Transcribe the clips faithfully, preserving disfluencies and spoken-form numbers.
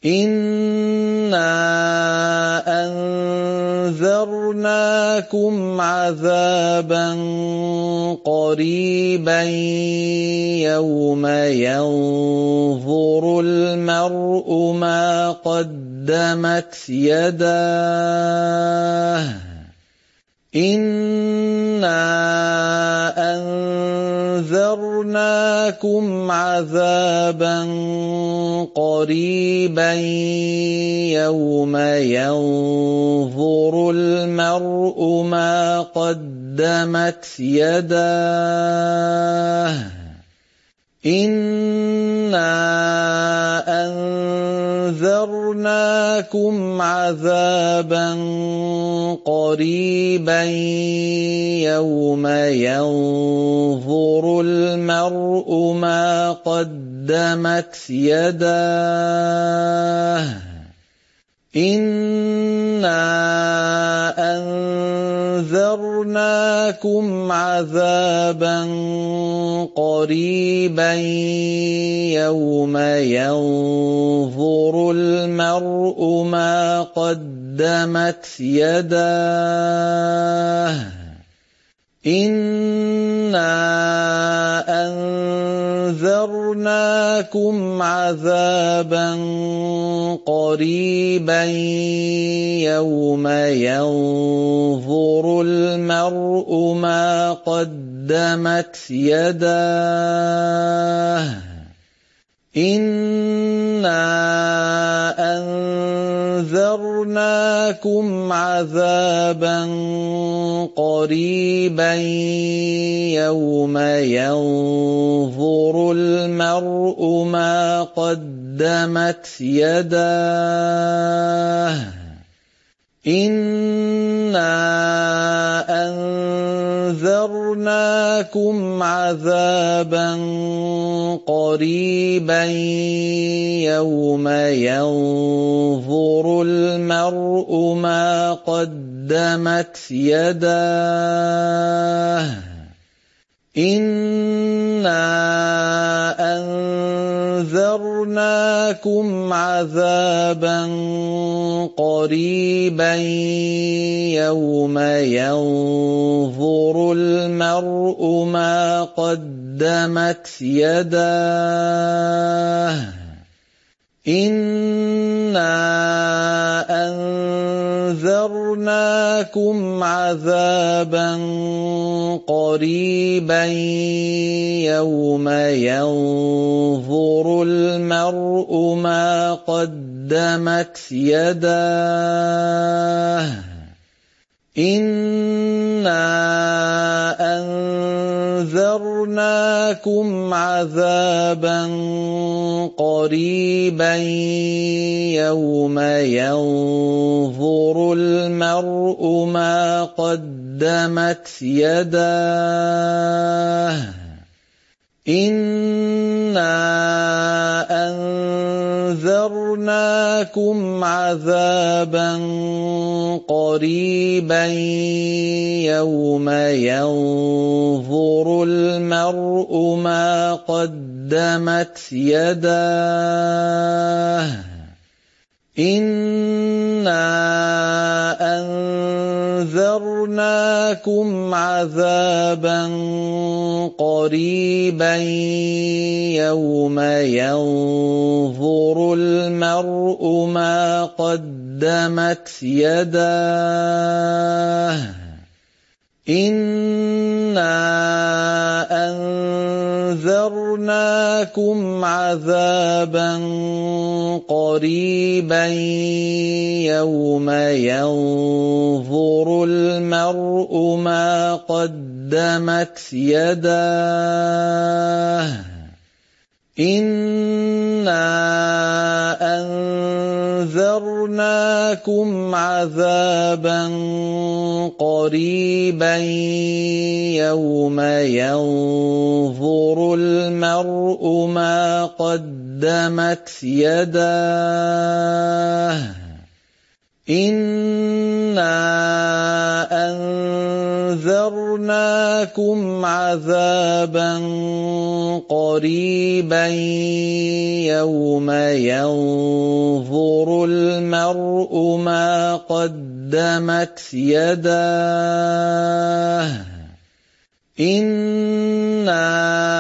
إِنَّا أَنذَرْنَاكُمْ عَذَابًا قَرِيبًا يَوْمَ يَنظُرُ الْمَرْءُ مَا قَدَّمَتْ يَدَاهُ إِنَّا أَنذَرْنَاكُمْ عَذَابًا قَرِيبًا يَوْمَ يَنظُرُ الْمَرْءُ مَا قَدَّمَتْ يَدَاهُ إِنَّا أَنذَرْنَاكُمْ عَذَابًا قَرِيبًا يَوْمَ يَنظُرُ الْمَرْءُ مَا قَدَّمَتْ يَدَاهُ إِنَّا أَنذَرْنَاكُمْ عَذَابًا قَرِيبًا يَوْمَ يَنظُرُ الْمَرْءُ مَا قَدَّمَتْ يَدَاهُ إِنَّا أَنذَرْنَاكُمْ عَذَابًا قَرِيبًا يَوْمَ يَنظُرُ الْمَرْءُ مَا قَدَّمَتْ يَدَاهُ إِنَّا أَنذَرْنَاكُمْ عَذَابًا قَرِيبًا يَوْمَ يَنظُرُ الْمَرْءُ مَا قَدَّمَتْ يَدَاهُ إِنَّا أَنذَرْنَاكُمْ عَذَابًا قَرِيبًا يَوْمَ يَنظُرُ الْمَرْءُ مَا قَدَّمَتْ يَدَاهُ إِنَّا أَنذَرْنَاكُمْ عَذَابًا قَرِيبًا يَوْمَ يَنظُرُ الْمَرْءُ مَا قَدَّمَتْ يَدَاهُ إِنَّا أَنذَرْنَاكُمْ عَذَابًا قَرِيبًا يَوْمَ يَنظُرُ الْمَرْءُ مَا قَدَّمَتْ يَدَاهُ إِنَّا أَنذَرْنَاكُمْ عَذَابًا قَرِيبًا يَوْمَ يَنظُرُ الْمَرْءُ مَا قَدَّمَتْ يَدَاهُ إِنَّا أَنذَرْنَاكُمْ عَذَابًا قَرِيبًا يَوْمَ يَنظُرُ الْمَرْءُ مَا قَدَّمَتْ يَدَاهُ إِنَّا أَنذَرْنَاكُمْ عَذَابًا قَرِيبًا يَوْمَ يَنظُرُ الْمَرْءُ مَا قَدَّمَتْ يَدَاهُ إِنَّا أَنذَرْنَاكُمْ عَذَابًا قَرِيبًا يَوْمَ يَنظُرُ الْمَرْءُ مَا قَدَّمَتْ يَدَاهُ إِنَّا أَنذَرْنَاكُمْ عَذَابًا قَرِيبًا يَوْمَ يَنظُرُ الْمَرْءُ مَا قَدَّمَتْ يَدَاهُ إِنَّا أَنذَرْنَاكُمْ عَذَابًا قَرِيبًا يَوْمَ يَنظُرُ الْمَرْءُ مَا قَدَّمَتْ يَدَاهُ إِنَّا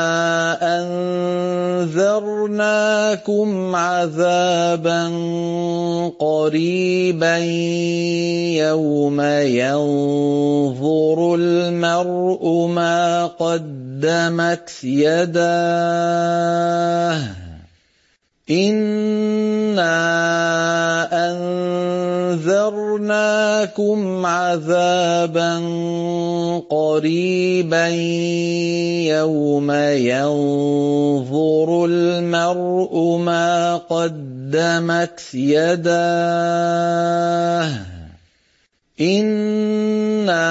أَنذَرْنَاكُمْ عَذَابًا قَرِيبًا يَوْمَ يَنظُرُ الْمَرْءُ مَا قَدَّمَتْ يَدَاهُ إِنَّا أَنذَرْنَاكُمْ عَذَابًا قَرِيبًا يَوْمَ يَنظُرُ الْمَرْءُ مَا قَدَّمَتْ يَدَاهُ إِنَّا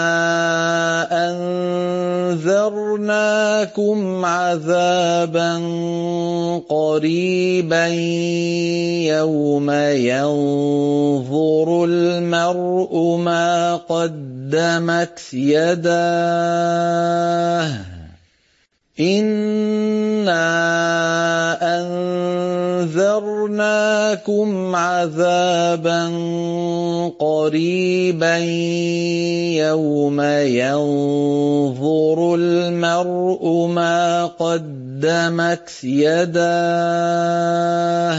أَنذَرْنَاكُمْ عَذَابًا قَرِيبًا يَوْمَ يَنظُرُ الْمَرْءُ مَا قَدَّمَتْ يَدَاهُ إِنَّا أَنذَرْنَاكُمْ عَذَابًا قَرِيبًا يَوْمَ يَنظُرُ الْمَرْءُ مَا قَدَّمَتْ يَدَاهُ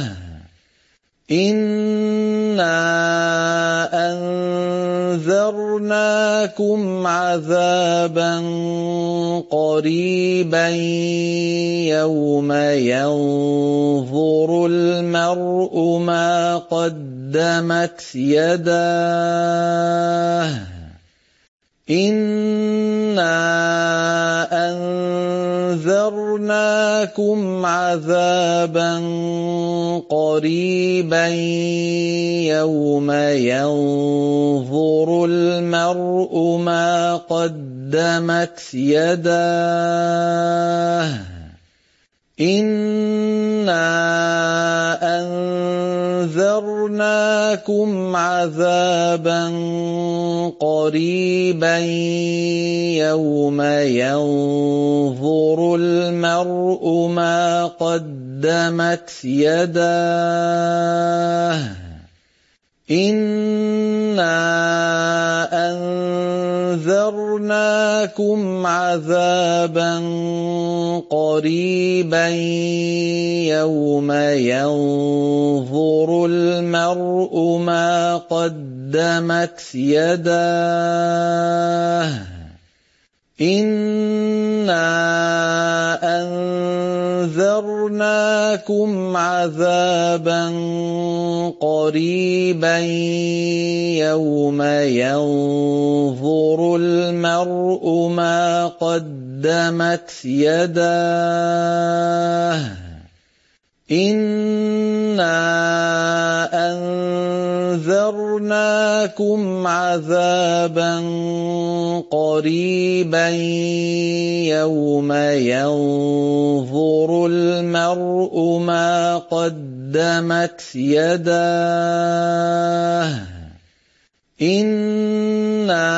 إِنَّا أَنذَرْنَاكُمْ عَذَابًا قَرِيبًا يَوْمَ يَنظُرُ الْمَرْءُ مَا قَدَّمَتْ يَدَاهُ إِنَّا أَنذَرْنَاكُمْ عَذَابًا قَرِيبًا يَوْمَ يَنظُرُ الْمَرْءُ مَا قَدَّمَتْ يَدَاهُ إِنَّا أَنذَرْنَاكُمْ عَذَابًا قَرِيبًا يَوْمَ يَنظُرُ الْمَرْءُ مَا قَدَّمَتْ يَدَاهُ إِنَّا أَنذَرْنَاكُمْ عَذَابًا قَرِيبًا يَوْمَ يَنظُرُ الْمَرْءُ مَا قَدَّمَتْ يَدَاهُ إِنَّا أَنذَرْنَاكُمْ عَذَابًا قَرِيبًا يَوْمَ يَنظُرُ الْمَرْءُ مَا قَدَّمَتْ يَدَاهُ إِنَّا أَنذَرْنَاكُمْ عَذَابًا قَرِيبًا يَوْمَ يَنظُرُ الْمَرْءُ مَا قَدَّمَتْ يَدَاهُ إِنَّا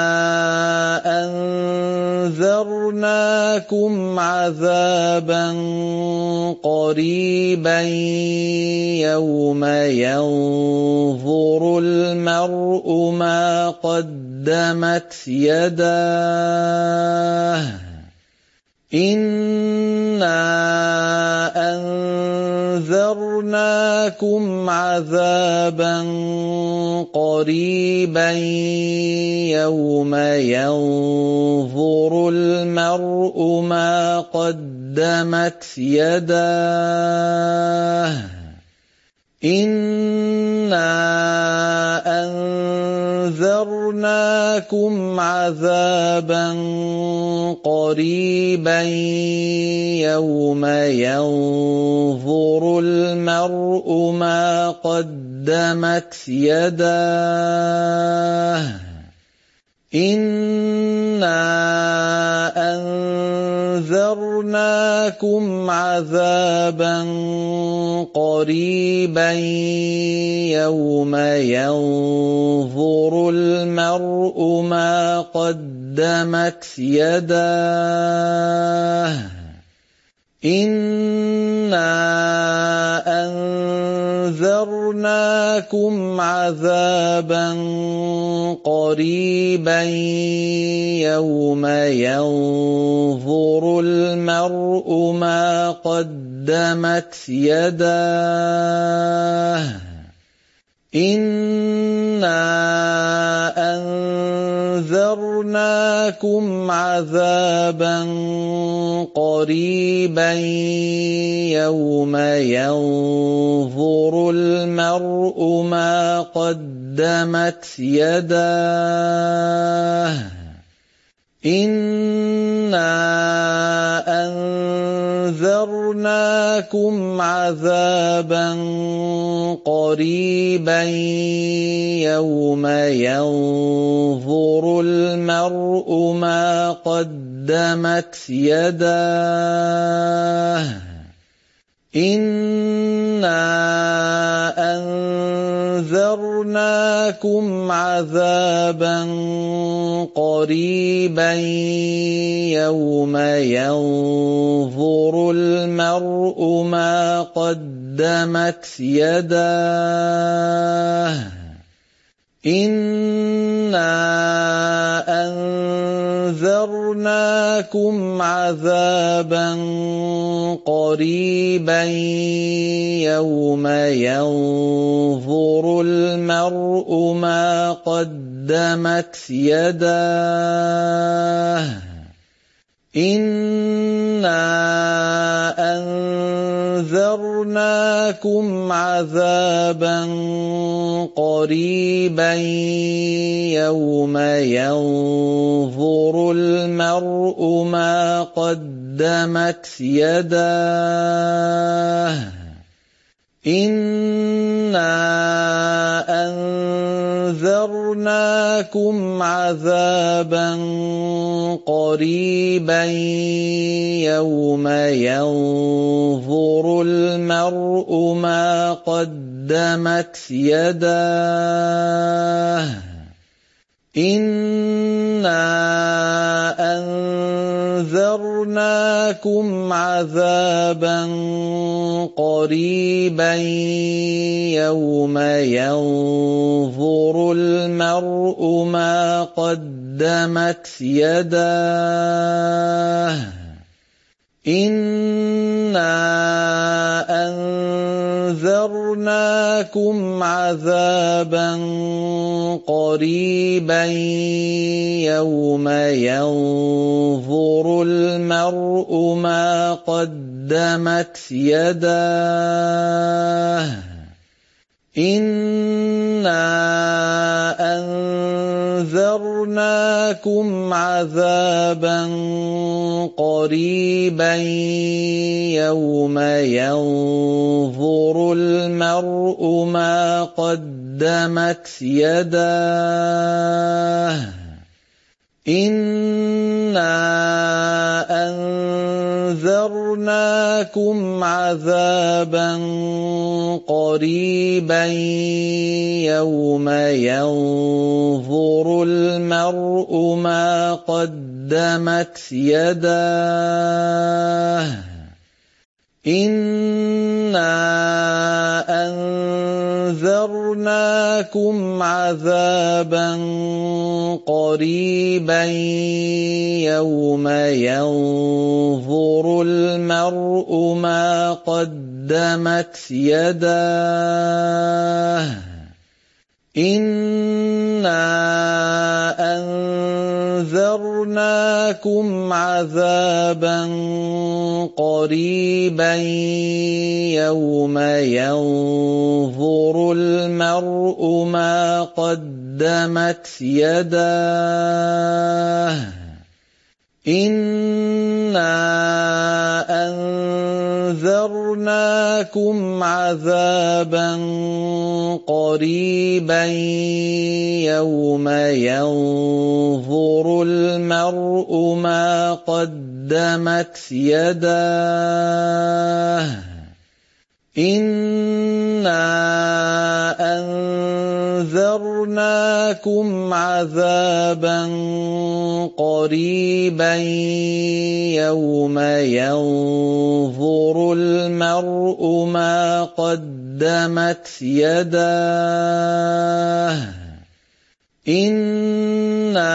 أَنذَرْنَاكُمْ عَذَابًا قَرِيبًا يَوْمَ يَنظُرُ الْمَرْءُ مَا قَدَّمَتْ يَدَاهُ إِنَّا أَنذَرْنَاكُمْ عَذَابًا قَرِيبًا يَوْمَ يَنظُرُ الْمَرْءُ مَا قَدَّمَتْ يَدَاهُ إِنَّا أَنذَرْنَاكُمْ عَذَابًا قَرِيبًا يَوْمَ يَنظُرُ الْمَرْءُ مَا قَدَّمَتْ يَدَاهُ إِنَّا أَنذَرْنَاكُمْ عَذَابًا قَرِيبًا يَوْمَ يَنظُرُ الْمَرْءُ مَا قَدَّمَتْ يَدَاهُ إِنَّا أَنذَرْنَاكُمْ عَذَابًا قَرِيبًا يَوْمَ يَنظُرُ الْمَرْءُ مَا قَدَّمَتْ يَدَاهُ إِنَّا أَنذَرْنَاكُمْ عَذَابًا قَرِيبًا يَوْمَ يَنظُرُ الْمَرْءُ مَا قَدَّمَتْ يَدَاهُ إِنَّا أَنذَرْنَاكُمْ عَذَابًا قَرِيبًا يَوْمَ يَنظُرُ الْمَرْءُ مَا قَدَّمَتْ يَدَاهُ إِنَّا أَنذَرْنَاكُمْ عَذَابًا قَرِيبًا يَوْمَ يَنظُرُ الْمَرْءُ مَا قَدَّمَتْ يَدَاهُ إِنَّا أَنذَرْنَاكُمْ عَذَابًا قَرِيبًا يَوْمَ يَنظُرُ الْمَرْءُ مَا قَدَّمَتْ يَدَاهُ إِنَّا أَنذَرْنَاكُمْ عَذَابًا قَرِيبًا يَوْمَ يَنظُرُ الْمَرْءُ مَا قَدَّمَتْ يَدَاهُ إِنَّا أَنذَرْنَاكُمْ عَذَابًا قَرِيبًا يَوْمَ يَنظُرُ الْمَرْءُ مَا قَدَّمَتْ يَدَاهُ إِنَّا أَنذَرْنَاكُمْ عَذَابًا قَرِيبًا يَوْمَ يَنظُرُ الْمَرْءُ مَا قَدَّمَتْ يَدَاهُ إِنَّا أَنذَرْنَاكُمْ عَذَابًا قَرِيبًا يَوْمَ يَنظُرُ الْمَرْءُ مَا قَدَّمَتْ يَدَاهُ إِنَّا أَنذَرْنَاكُمْ عَذَابًا قَرِيبًا يَوْمَ يَنظُرُ الْمَرْءُ مَا قَدَّمَتْ يَدَاهُ إِنَّا أَنذَرْنَاكُمْ عَذَابًا قَرِيبًا يَوْمَ يَنظُرُ الْمَرْءُ مَا قَدَّمَتْ يَدَاهُ إِنَّا أَنذَرْنَاكُمْ عَذَابًا قَرِيبًا يَوْمَ يَنظُرُ الْمَرْءُ مَا قَدَّمَتْ يَدَاهُ إِنَّا أَنذَرْنَاكُمْ عَذَابًا قَرِيبًا يَوْمَ يَنظُرُ الْمَرْءُ مَا قَدَّمَتْ يَدَاهُ إِنَّا أَنذَرْنَاكُمْ عَذَابًا قَرِيبًا يَوْمَ يَنظُرُ الْمَرْءُ مَا قَدَّمَتْ يَدَاهُ إِنَّا أَنذَرْنَاكُمْ عَذَابًا قَرِيبًا يَوْمَ يَنظُرُ ينظر المرء ما قدمت يداه إنا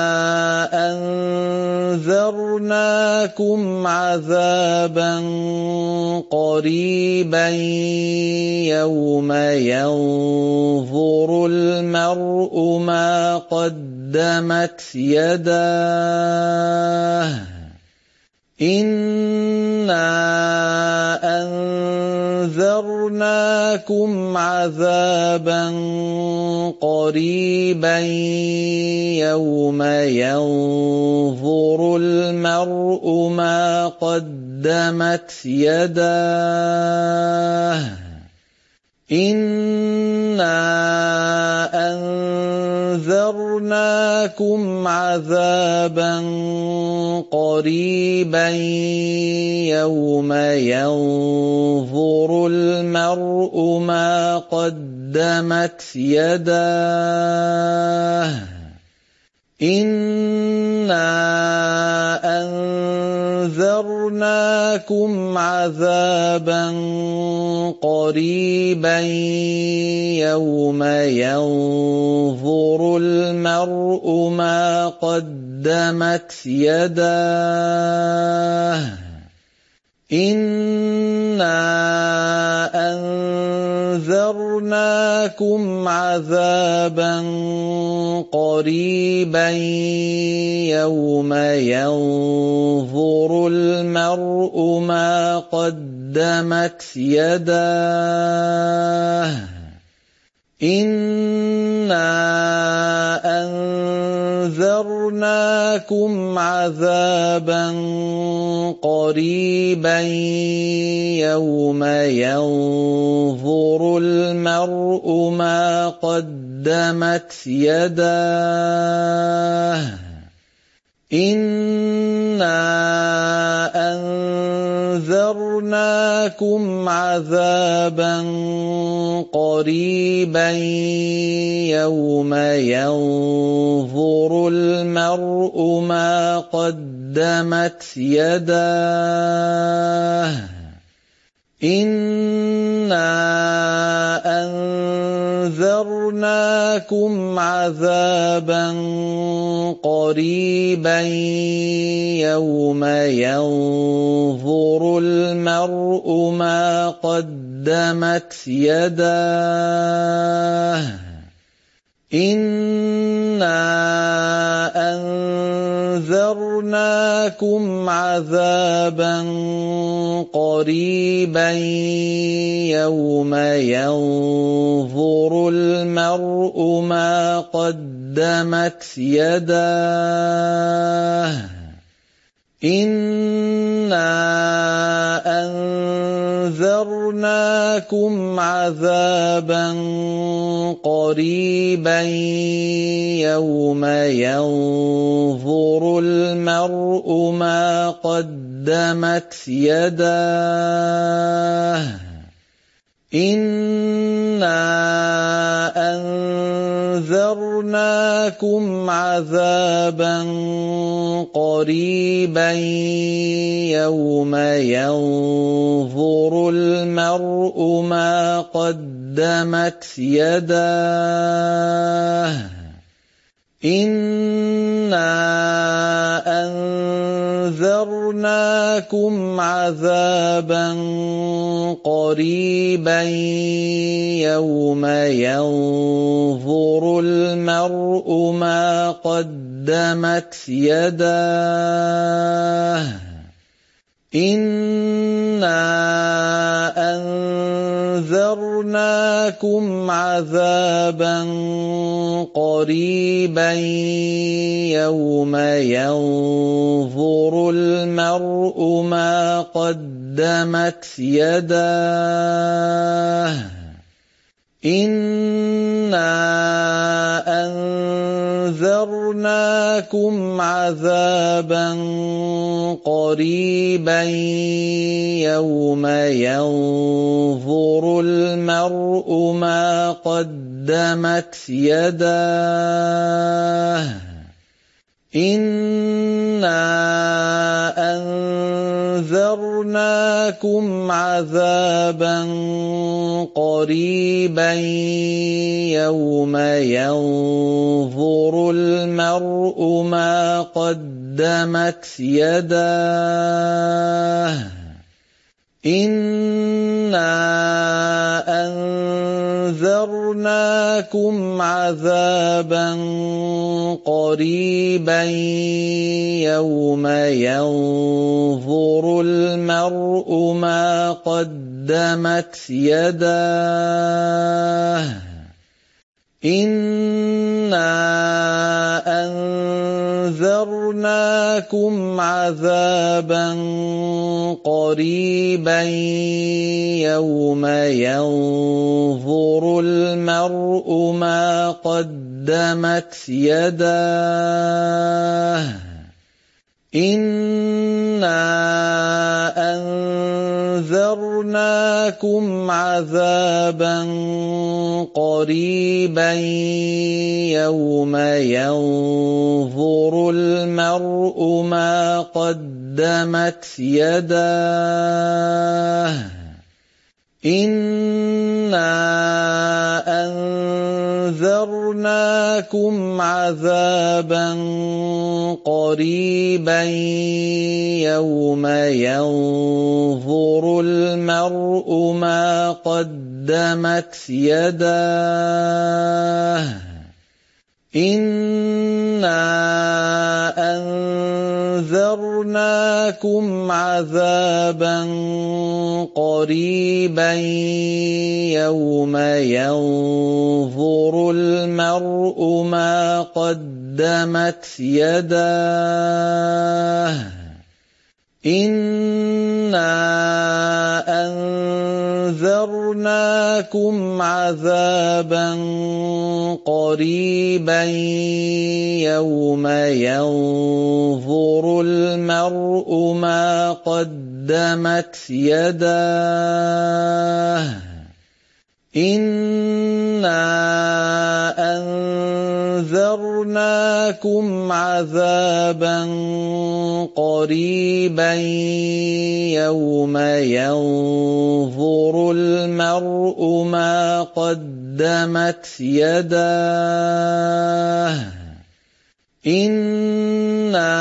أنذرناكم عذابا قريبا يوم ينظر المرء ما قدمت يداه إنا أنذرناكم عذابا قريبا يوم ينظر المرء ما قدمت يداه إنا أنذرناكم عذابا قريبا يوم ينظر المرء ما قدمت يداه إنا أنذرناكم عذابا قريبا يوم ينظر المرء ما قدمت يداه إنا أنذرناكم عذابا قريبا يوم ينظر المرء ما قدمت يداه إنا أنذرناكم عذابا قريبا يوم ينظر المرء ما قدمت يداه إنا أنذرناكم عذابا قريبا يوم ينظر المرء ما قدمت يداه إنا أنذرناكم عذابا قريبا يوم ينظر المرء ما قدمت يداه إنا أنذرناكم عذابا قريبا يوم ينظر المرء ما قدمت يداه إنا أنذرناكم عذابا قريبا يوم ينظر المرء ما قدمت يداه إنا أنذرناكم عذابا قريبا يوم ينظر المرء ما قدمت يداه إنا أنذرناكم عذابا قريبا يوم ينظر المرء ما قدمت يداه إنا أنذرناكم عذابا قريبا يوم ينظر المرء ما قدمت يداه إنا أنذرناكم عذابا قريبا يوم ينظر المرء ما قدمت يداه إِنَّا أَنذَرْنَاكُمْ عَذَابًا قَرِيبًا يَوْمَ يَنظُرُ الْمَرْءُ مَا قَدَّمَتْ يَدَاهُ إِنَّا أَنذَرْنَاكُمْ عَذَابًا قَرِيبًا يَوْمَ يَنظُرُ الْمَرْءُ مَا قَدَّمَتْ يَدَاهُ إِنَّا أَنذَرْنَاكُمْ عَذَابًا قَرِيبًا يَوْمَ يَنظُرُ الْمَرْءُ مَا قَدَّمَتْ يَدَاهُ إِنَّا أَنذَرْنَاكُمْ عَذَابًا قَرِيبًا يَوْمَ يَنظُرُ الْمَرْءُ مَا قَدَّمَتْ يَدَاهُ إِنَّا أَنذَرْنَاكُمْ عَذَابًا قَرِيبًا يَوْمَ يَنظُرُ الْمَرْءُ مَا قَدَّمَتْ يَدَاهُ إِنَّا أَنذَرْنَاكُمْ عَذَابًا قَرِيبًا يَوْمَ يَنظُرُ الْمَرْءُ مَا قَدَّمَتْ يَدَاهُ إِنَّا أَنذَرْنَاكُمْ عَذَابًا قَرِيبًا يَوْمَ يَنظُرُ الْمَرْءُ مَا قَدَّمَتْ يَدَاهُ إِنَّا أَنذَرْنَاكُمْ عَذَابًا قَرِيبًا يَوْمَ يَنظُرُ الْمَرْءُ مَا قَدَّمَتْ يَدَاهُ إِنَّا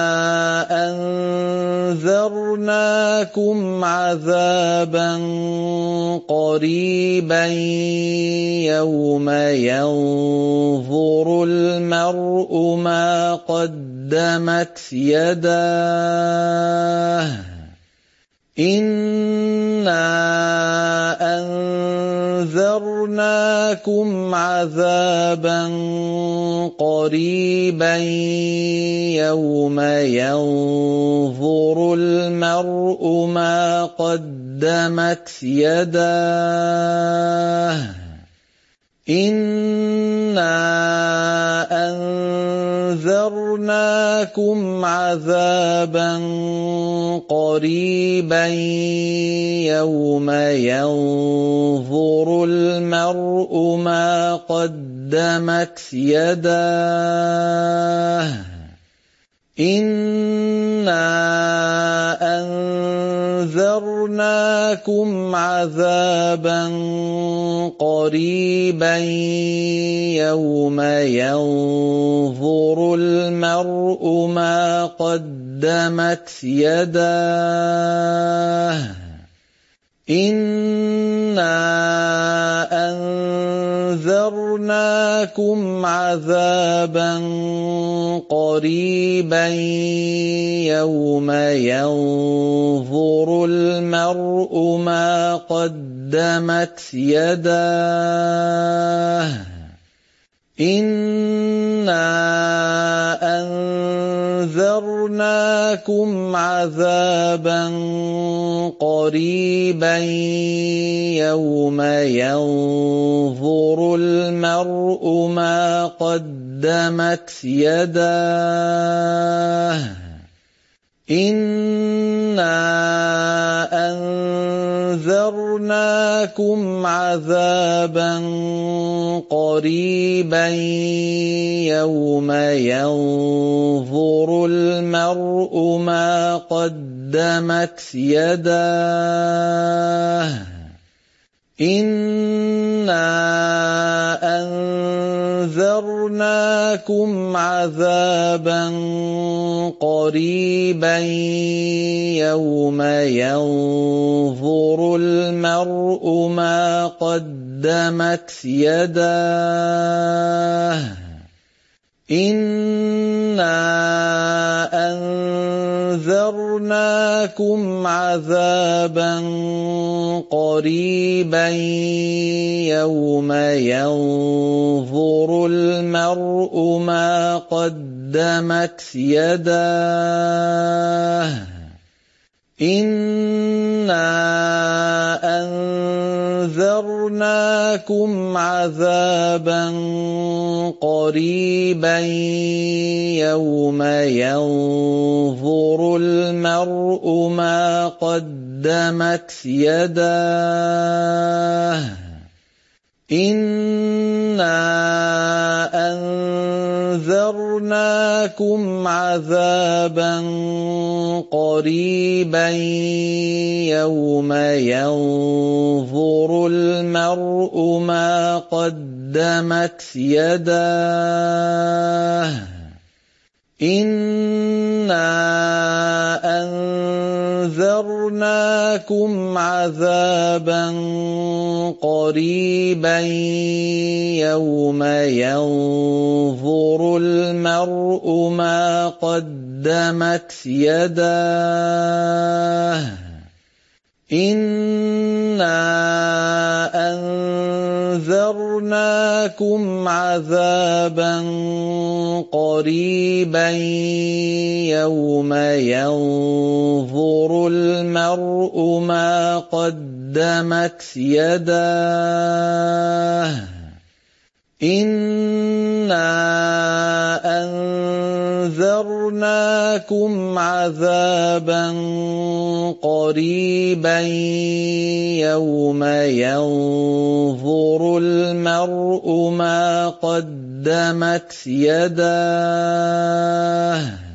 أَنذَرْنَاكُمْ عَذَابًا قَرِيبًا يَوْمَ يَنظُرُ الْمَرْءُ مَا قَدَّمَتْ يَدَاهُ إِنَّا أَنذَرْنَاكُمْ عَذَابًا قَرِيبًا يَوْمَ يَنظُرُ الْمَرْءُ مَا قَدَّمَتْ يَدَاهُ إِنَّا أَنذَرْنَاكُمْ عَذَابًا قَرِيبًا يَوْمَ يَنظُرُ الْمَرْءُ مَا قَدَّمَتْ يَدَاهُ إِنَّا أَنذَرْنَاكُمْ عَذَابًا قَرِيبًا يَوْمَ يَنظُرُ الْمَرْءُ مَا قَدَّمَتْ يَدَاهُ إِنَّا أَنذَرْنَاكُمْ عَذَابًا قَرِيبًا يَوْمَ يَنظُرُ الْمَرْءُ مَا قَدَّمَتْ يَدَاهُ إِنَّا أَنذَرْنَاكُمْ عَذَابًا قَرِيبًا يَوْمَ يَنظُرُ الْمَرْءُ مَا قَدَّمَتْ يَدَاهُ إِنَّا أَنذَرْنَاكُمْ عَذَابًا قريبا يوم ينظر المرء ما قدمت يداه إنا أنذرناكم عذابا قريبا يوم ينظر المرء ما قدمت يداه إنا أنذرناكم عذابا قريبا يوم ينظر المرء ما قدمت يداه إنا أنذرناكم عذابا قريبا يوم ينظر المرء ما قدمت يداه إنا أنذرناكم عذابا قريبا يوم ينظر المرء ما قدمت يداه إنا أنذرناكم عذابا قريبا يوم ينظر المرء ما قدمت يداه إنا أنذرناكم عذابا قريبا يوم ينظر المرء ما قدمت يداه إنا أنذرناكم عذابا قريبا يوم ينظر المرء ما قدمت يداه